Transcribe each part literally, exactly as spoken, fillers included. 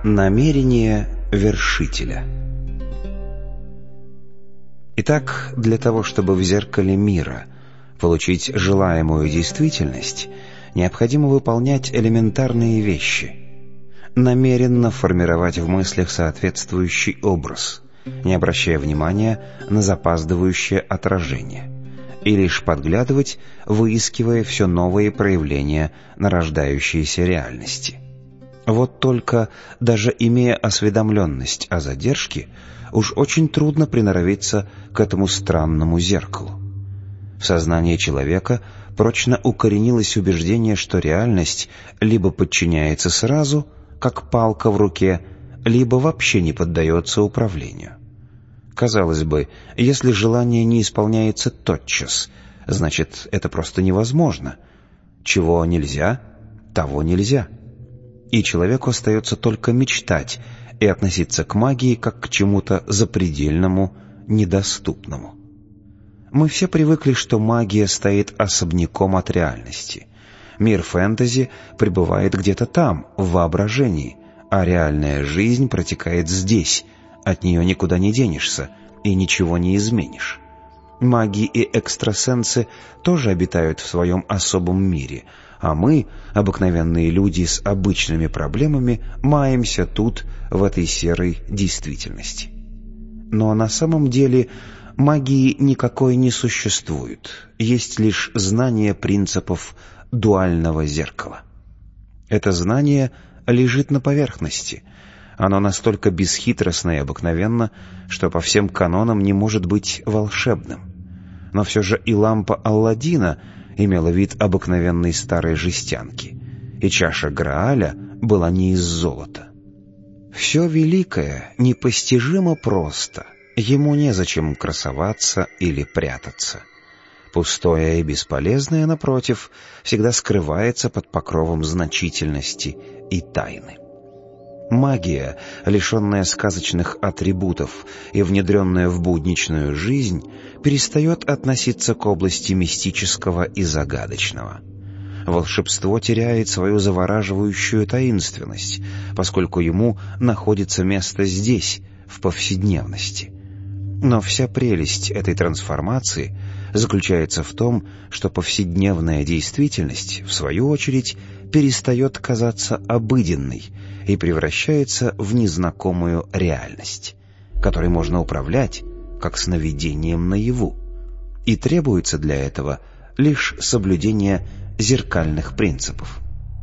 Намерение вершителя. Итак, для того, чтобы в зеркале мира получить желаемую действительность, необходимо выполнять элементарные вещи. Намеренно формировать в мыслях соответствующий образ, не обращая внимания на запаздывающее отражение, и лишь подглядывать, выискивая все новые проявления нарождающейся реальности. Вот только, даже имея осведомленность о задержке, уж очень трудно приноровиться к этому странному зеркалу. В сознании человека прочно укоренилось убеждение, что реальность либо подчиняется сразу, как палка в руке, либо вообще не поддается управлению. Казалось бы, если желание не исполняется тотчас, значит, это просто невозможно. Чего нельзя, того нельзя. И человеку остается только мечтать и относиться к магии как к чему-то запредельному, недоступному. Мы все привыкли, что магия стоит особняком от реальности. Мир фэнтези пребывает где-то там, в воображении, а реальная жизнь протекает здесь, от нее никуда не денешься и ничего не изменишь. Маги и экстрасенсы тоже обитают в своем особом мире, а мы, обыкновенные люди с обычными проблемами, маемся тут, в этой серой действительности. Но на самом деле магии никакой не существует, есть лишь знание принципов дуального зеркала. Это знание лежит на поверхности. Оно настолько бесхитростно и обыкновенно, что по всем канонам не может быть волшебным. Но все же и лампа Алладина имела вид обыкновенной старой жестянки, и чаша Грааля была не из золота. Все великое непостижимо просто, ему незачем красоваться или прятаться. Пустое и бесполезное, напротив, всегда скрывается под покровом значительности и тайны. Магия, лишенная сказочных атрибутов и внедренная в будничную жизнь, перестает относиться к области мистического и загадочного. Волшебство теряет свою завораживающую таинственность, поскольку ему находится место здесь, в повседневности. Но вся прелесть этой трансформации заключается в том, что повседневная действительность, в свою очередь, перестает казаться обыденной и превращается в незнакомую реальность, которой можно управлять, как сновидением наяву. И требуется для этого лишь соблюдение зеркальных принципов.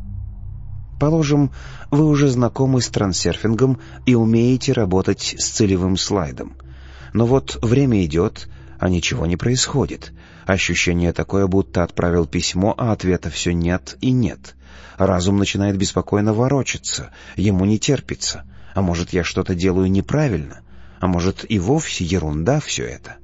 Положим, вы уже знакомы с трансерфингом и умеете работать с целевым слайдом. Но вот время идет, а ничего не происходит. Ощущение такое, будто отправил письмо, а ответа все нет и нет. Разум начинает беспокойно ворочаться, ему не терпится. А может, я что-то делаю неправильно? А может, и вовсе ерунда все это?